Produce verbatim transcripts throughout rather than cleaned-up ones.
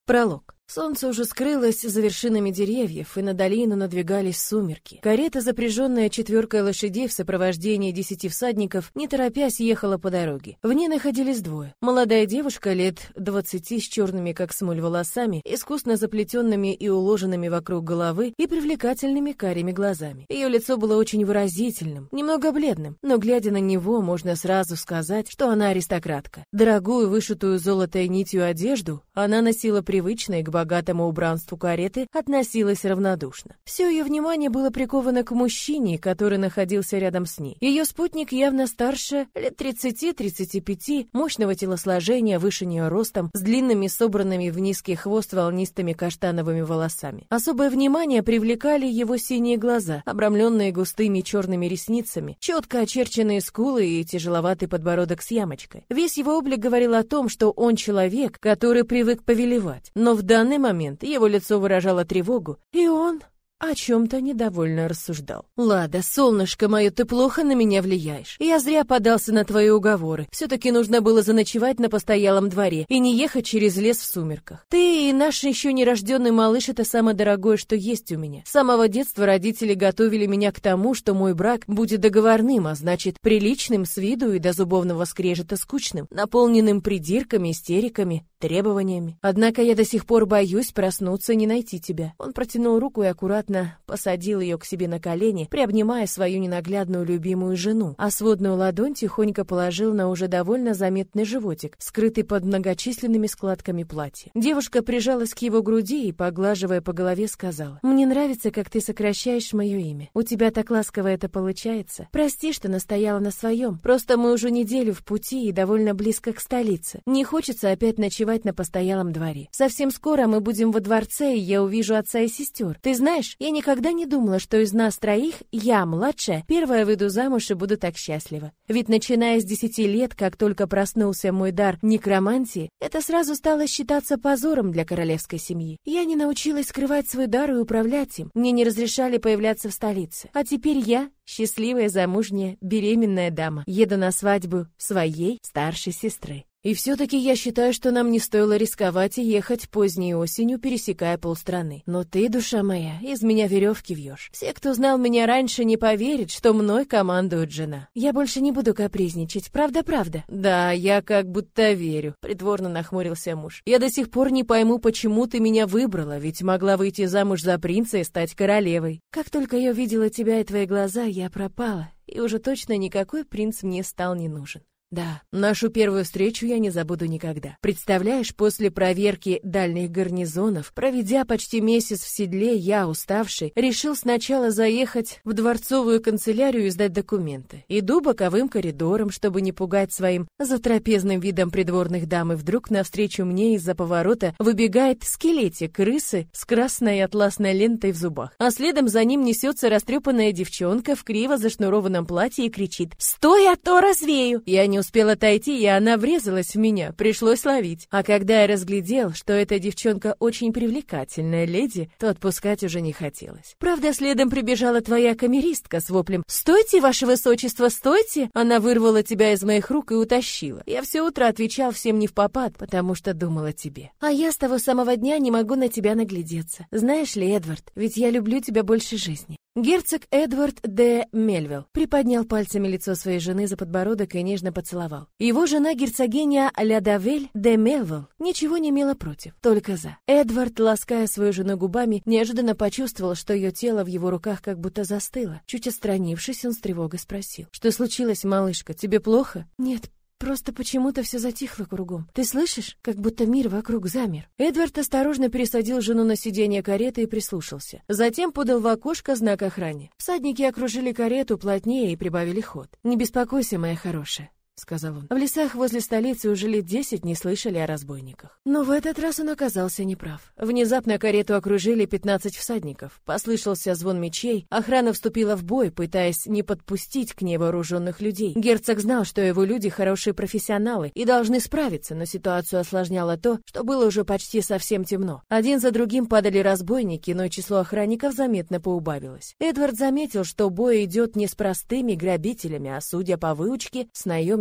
Пролог. Солнце уже скрылось за вершинами деревьев, и на долину надвигались сумерки. Карета, запряженная четверкой лошадей в сопровождении десяти всадников, не торопясь ехала по дороге. В ней находились двое. Молодая девушка лет двадцати с черными, как смоль, волосами, искусно заплетенными и уложенными вокруг головы, и привлекательными карими глазами. Ее лицо было очень выразительным, немного бледным, но, глядя на него, можно сразу сказать, что она аристократка. Дорогую, вышитую золотой нитью одежду она носила привычно и к богатому убранству кареты относилась равнодушно. Все ее внимание было приковано к мужчине, который находился рядом с ней. Ее спутник явно старше, лет тридцати-тридцати пяти, мощного телосложения, выше нее ростом, с длинными, собранными в низкий хвост волнистыми каштановыми волосами. Особое внимание привлекали его синие глаза, обрамленные густыми черными ресницами, четко очерченные скулы и тяжеловатый подбородок с ямочкой. Весь его облик говорил о том, что он человек, который привык повелевать, но в данный В данный момент его лицо выражало тревогу, и он о чем-то недовольно рассуждал. «Лада, солнышко мое, ты плохо на меня влияешь. Я зря подался на твои уговоры. Все-таки нужно было заночевать на постоялом дворе и не ехать через лес в сумерках. Ты и наш еще нерожденный малыш — это самое дорогое, что есть у меня. С самого детства родители готовили меня к тому, что мой брак будет договорным, а значит, приличным с виду и до зубовного скрежета скучным, наполненным придирками, истериками, требованиями. Однако я до сих пор боюсь проснуться и не найти тебя». Он протянул руку и аккуратно посадил ее к себе на колени, приобнимая свою ненаглядную любимую жену, а сводную ладонь тихонько положил на уже довольно заметный животик, скрытый под многочисленными складками платья. Девушка прижалась к его груди и, поглаживая по голове, сказала: «Мне нравится, как ты сокращаешь мое имя. У тебя так ласково это получается. Прости, что настояла на своем. Просто мы уже неделю в пути и довольно близко к столице. Не хочется опять ночевать на постоялом дворе. Совсем скоро мы будем во дворце, и я увижу отца и сестер. Ты знаешь, я никогда не думала, что из нас троих я, младшая, первая выйду замуж и буду так счастлива. Ведь начиная с десяти лет, как только проснулся мой дар некромантии, это сразу стало считаться позором для королевской семьи. Я не научилась скрывать свой дар и управлять им. Мне не разрешали появляться в столице. А теперь я, счастливая, замужняя, беременная дама, еду на свадьбу своей старшей сестры. И все-таки я считаю, что нам не стоило рисковать и ехать поздней осенью, пересекая полстраны. Но ты, душа моя, из меня веревки вьешь. Все, кто знал меня раньше, не поверят, что мной командует жена. Я больше не буду капризничать, правда-правда?» «Да, я как будто верю», — притворно нахмурился муж. «Я до сих пор не пойму, почему ты меня выбрала, ведь могла выйти замуж за принца и стать королевой. Как только я увидела тебя и твои глаза, я пропала, и уже точно никакой принц мне стал не нужен. Да, нашу первую встречу я не забуду никогда. Представляешь, после проверки дальних гарнизонов, проведя почти месяц в седле, я, уставший, решил сначала заехать в дворцовую канцелярию и сдать документы. Иду боковым коридором, чтобы не пугать своим затрапезным видом придворных дам, и вдруг навстречу мне из-за поворота выбегает скелетик крысы с красной атласной лентой в зубах. А следом за ним несется растрепанная девчонка в криво зашнурованном платье и кричит: «Стой, а то развею!» Я не успел отойти, и она врезалась в меня, пришлось ловить. А когда я разглядел, что эта девчонка очень привлекательная леди, то отпускать уже не хотелось. Правда, следом прибежала твоя камеристка с воплем: «Стойте, ваше высочество, стойте!» Она вырвала тебя из моих рук и утащила. Я все утро отвечал всем невпопад, потому что думал о тебе. А я с того самого дня не могу на тебя наглядеться. Знаешь ли, Эдвард, ведь я люблю тебя больше жизни. Герцог Эдвард де Мельвилл приподнял пальцами лицо своей жены за подбородок и нежно поцеловал. Его жена, герцогиня Лядавель де Мельвилл, ничего не имела против, только за. Эдвард, лаская свою жену губами, неожиданно почувствовал, что ее тело в его руках как будто застыло. Чуть отстранившись, он с тревогой спросил: «Что случилось, малышка? Тебе плохо?» «Нет, просто почему-то все затихло кругом. Ты слышишь? Как будто мир вокруг замер». Эдвард осторожно пересадил жену на сиденье кареты и прислушался. Затем подал в окошко знак охране. Всадники окружили карету плотнее и прибавили ход. «Не беспокойся, моя хорошая», — сказал он. «В лесах возле столицы уже лет десять не слышали о разбойниках». Но в этот раз он оказался неправ. Внезапно карету окружили пятнадцать всадников. Послышался звон мечей, охрана вступила в бой, пытаясь не подпустить к ней вооруженных людей. Герцог знал, что его люди хорошие профессионалы и должны справиться, но ситуацию осложняло то, что было уже почти совсем темно. Один за другим падали разбойники, но число охранников заметно поубавилось. Эдвард заметил, что бой идет не с простыми грабителями, а, судя по выучке, с наемниками.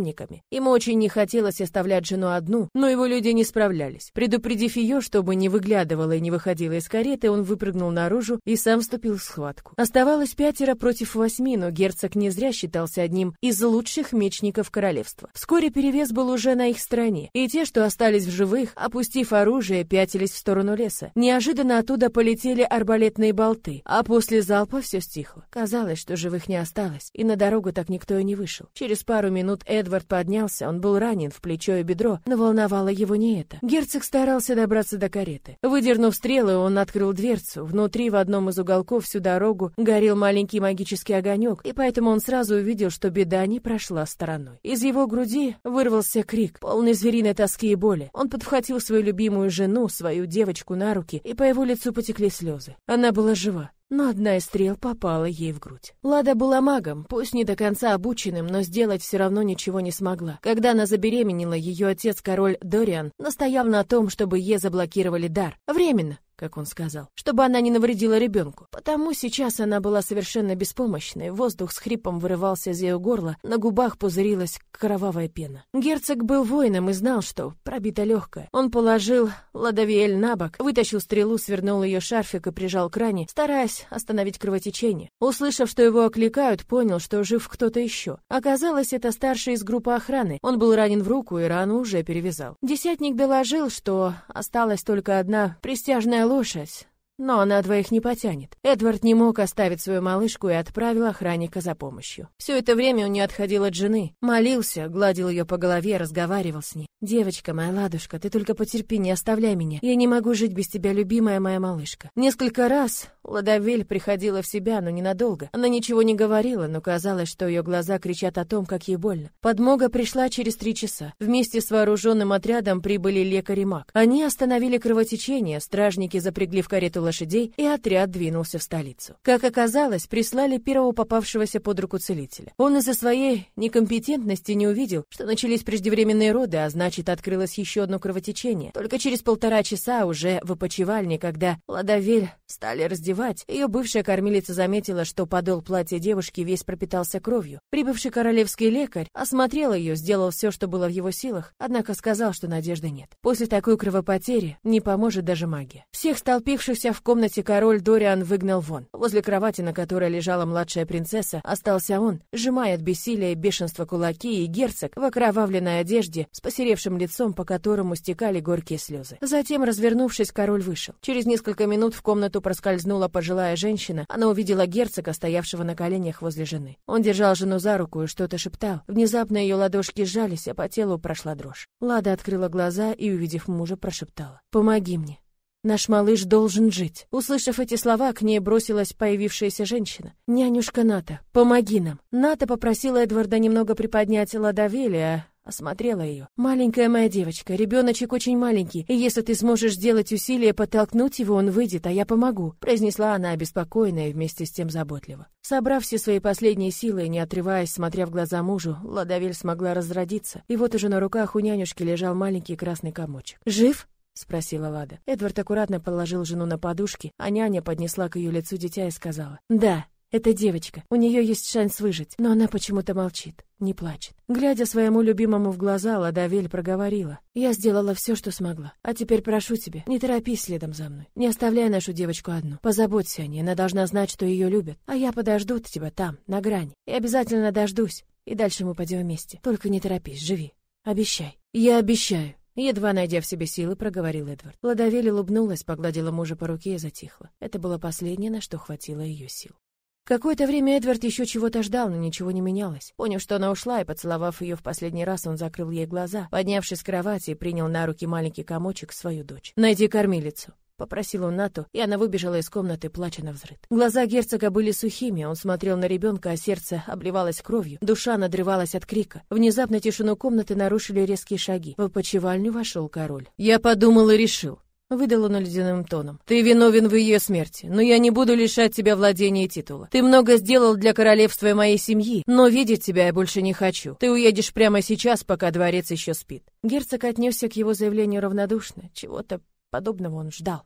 наемниками. Ему очень не хотелось оставлять жену одну, но его люди не справлялись. Предупредив ее, чтобы не выглядывала и не выходила из кареты, он выпрыгнул наружу и сам вступил в схватку. Оставалось пятеро против восьми, но герцог не зря считался одним из лучших мечников королевства. Вскоре перевес был уже на их стороне, и те, что остались в живых, опустив оружие, пятились в сторону леса. Неожиданно оттуда полетели арбалетные болты, а после залпа все стихло. Казалось, что живых не осталось, и на дорогу так никто и не вышел. Через пару минут Эдвард поднялся, он был ранен в плечо и бедро, но волновало его не это. Герцог старался добраться до кареты. Выдернув стрелы, он открыл дверцу. Внутри, в одном из уголков, всю дорогу горел маленький магический огонек, и поэтому он сразу увидел, что беда не прошла стороной. Из его груди вырвался крик, полный звериной тоски и боли. Он подхватил свою любимую жену, свою девочку на руки, и по его лицу потекли слезы. Она была жива, но одна из стрел попала ей в грудь. Лада была магом, пусть не до конца обученным, но сделать все равно ничего не смогла. Когда она забеременела, ее отец, король Дориан, настоял на том, чтобы ей заблокировали дар. Временно, как он сказал, чтобы она не навредила ребенку. Потому сейчас она была совершенно беспомощной, воздух с хрипом вырывался из ее горла, на губах пузырилась кровавая пена. Герцог был воином и знал, что пробита легкая. Он положил Ладавиэль на бок, вытащил стрелу, свернул ее шарфик и прижал к ране, стараясь остановить кровотечение. Услышав, что его окликают, понял, что жив кто-то еще. Оказалось, это старший из группы охраны. Он был ранен в руку и рану уже перевязал. Десятник доложил, что осталась только одна пристяжная лошадь, но она двоих не потянет. Эдвард не мог оставить свою малышку и отправил охранника за помощью. Все это время он не отходил от жены, молился, гладил ее по голове, разговаривал с ней. «Девочка моя, ладушка, ты только потерпи, не оставляй меня. Я не могу жить без тебя, любимая моя малышка». Несколько раз Ладавель приходила в себя, но ненадолго. Она ничего не говорила, но казалось, что ее глаза кричат о том, как ей больно. Подмога пришла через три часа. Вместе с вооруженным отрядом прибыли лекарь и маг. Они остановили кровотечение, стражники запрягли в карету лошадей, и отряд двинулся в столицу. Как оказалось, прислали первого попавшегося под руку целителя. Он из-за своей некомпетентности не увидел, что начались преждевременные роды, а значит, открылось еще одно кровотечение. Только через полтора часа уже в опочивальне, когда Ладавель стали раздевать, ее бывшая кормилица заметила, что подол платья девушки весь пропитался кровью. Прибывший королевский лекарь осмотрел ее, сделал все, что было в его силах, однако сказал, что надежды нет. После такой кровопотери не поможет даже магия. Всех столпившихся в комнате король Дориан выгнал вон. Возле кровати, на которой лежала младшая принцесса, остался он, сжимая от бессилия и бешенства кулаки, и герцог в окровавленной одежде с посеревшим лицом, по которому стекали горькие слезы. Затем, развернувшись, король вышел. Через несколько минут в комнату проскользнула пожилая женщина. Она увидела герцога, стоявшего на коленях возле жены. Он держал жену за руку и что-то шептал. Внезапно ее ладошки сжались, а по телу прошла дрожь. Лада открыла глаза и, увидев мужа, прошептала: «Помоги мне. Наш малыш должен жить». Услышав эти слова, к ней бросилась появившаяся женщина. «Нянюшка Ната, помоги нам». Ната попросила Эдварда немного приподнять Ладавеля, осмотрела ее. «Маленькая моя девочка, ребеночек очень маленький, и если ты сможешь сделать усилие подтолкнуть его, он выйдет, а я помогу», произнесла она обеспокоенно и вместе с тем заботливо. Собрав все свои последние силы и не отрываясь, смотря в глаза мужу, Ладавель смогла разродиться, и вот уже на руках у нянюшки лежал маленький красный комочек. «Жив?» — спросила Лада. Эдвард аккуратно положил жену на подушки, а няня поднесла к ее лицу дитя и сказала: «Да, это девочка, у нее есть шанс выжить, но она почему-то молчит, не плачет». Глядя своему любимому в глаза, Ладавель проговорила: «Я сделала все, что смогла, а теперь прошу тебя, не торопись следом за мной, не оставляй нашу девочку одну, позаботься о ней, она должна знать, что ее любят, а я подожду тебя там, на грани, и обязательно дождусь, и дальше мы пойдем вместе, только не торопись, живи, обещай». «Я обещаю». Едва найдя в себе силы, проговорил Эдвард. Ладавель улыбнулась, погладила мужа по руке и затихла. Это было последнее, на что хватило ее сил. Какое-то время Эдвард еще чего-то ждал, но ничего не менялось. Поняв, что она ушла, и поцеловав ее в последний раз, он закрыл ей глаза, поднявшись с кровати, и принял на руки маленький комочек, свою дочь. «Найди кормилицу», — попросил он Нату, и она выбежала из комнаты, плача навзрыд. Глаза герцога были сухими, он смотрел на ребенка, а сердце обливалось кровью, душа надрывалась от крика. Внезапно тишину комнаты нарушили резкие шаги. В опочивальню вошел король. «Я подумал и решил», — выдал он ледяным тоном. «Ты виновен в ее смерти, но я не буду лишать тебя владения и титула. Ты много сделал для королевства и моей семьи, но видеть тебя я больше не хочу. Ты уедешь прямо сейчас, пока дворец еще спит». Герцог отнесся к его заявлению равнодушно, чего-то подобного он ждал.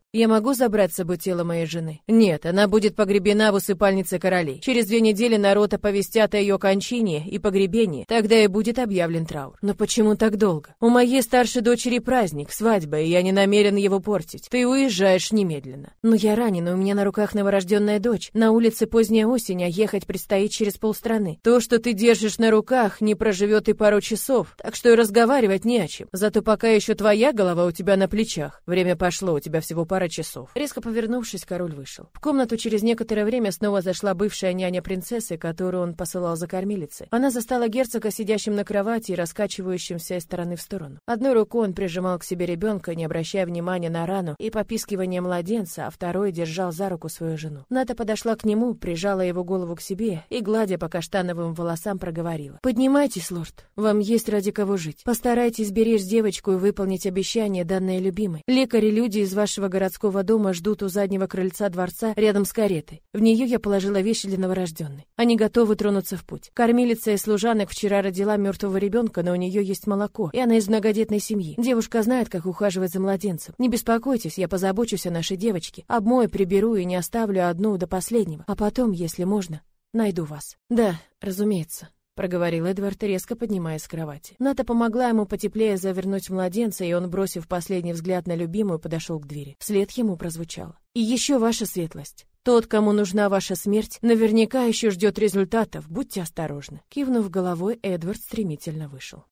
Я могу забрать с собой тело моей жены? Нет, она будет погребена в усыпальнице королей. Через две недели народ оповестят о ее кончине и погребении, тогда и будет объявлен траур. Но почему так долго? У моей старшей дочери праздник, свадьба, и я не намерен его портить. Ты уезжаешь немедленно. Но я ранена, у меня на руках новорожденная дочь. На улице поздняя осень, а ехать предстоит через полстраны. То, что ты держишь на руках, не проживет и пару часов, так что и разговаривать не о чем. Зато пока еще твоя голова у тебя на плечах. Время пошло, у тебя всего пара часов. Резко повернувшись, король вышел. В комнату через некоторое время снова зашла бывшая няня принцессы, которую он посылал за кормилицей. Она застала герцога сидящим на кровати и раскачивающимся из стороны в сторону. Одной рукой он прижимал к себе ребенка, не обращая внимания на рану и попискивание младенца, а второй держал за руку свою жену. Ната подошла к нему, прижала его голову к себе и, гладя по каштановым волосам, проговорила: «Поднимайтесь, лорд, вам есть ради кого жить. Постарайтесь беречь девочку и выполнить обещание, данное любимой. Лекари, люди из вашего городского дома ждут у заднего крыльца дворца рядом с каретой. В нее я положила вещи для новорожденной. Они готовы тронуться в путь. Кормилица из служанок вчера родила мертвого ребенка, но у нее есть молоко, и она из многодетной семьи. Девушка знает, как ухаживать за младенцем. Не беспокойтесь, я позабочусь о нашей девочке. Обмою, приберу и не оставлю одну до последнего. А потом, если можно, найду вас». «Да, разумеется», — проговорил Эдвард, резко поднимаясь с кровати. Ната помогла ему потеплее завернуть младенца, и он, бросив последний взгляд на любимую, подошел к двери. Вслед ему прозвучало: «И еще, ваша светлость. Тот, кому нужна ваша смерть, наверняка еще ждет результатов, будьте осторожны». Кивнув головой, Эдвард стремительно вышел.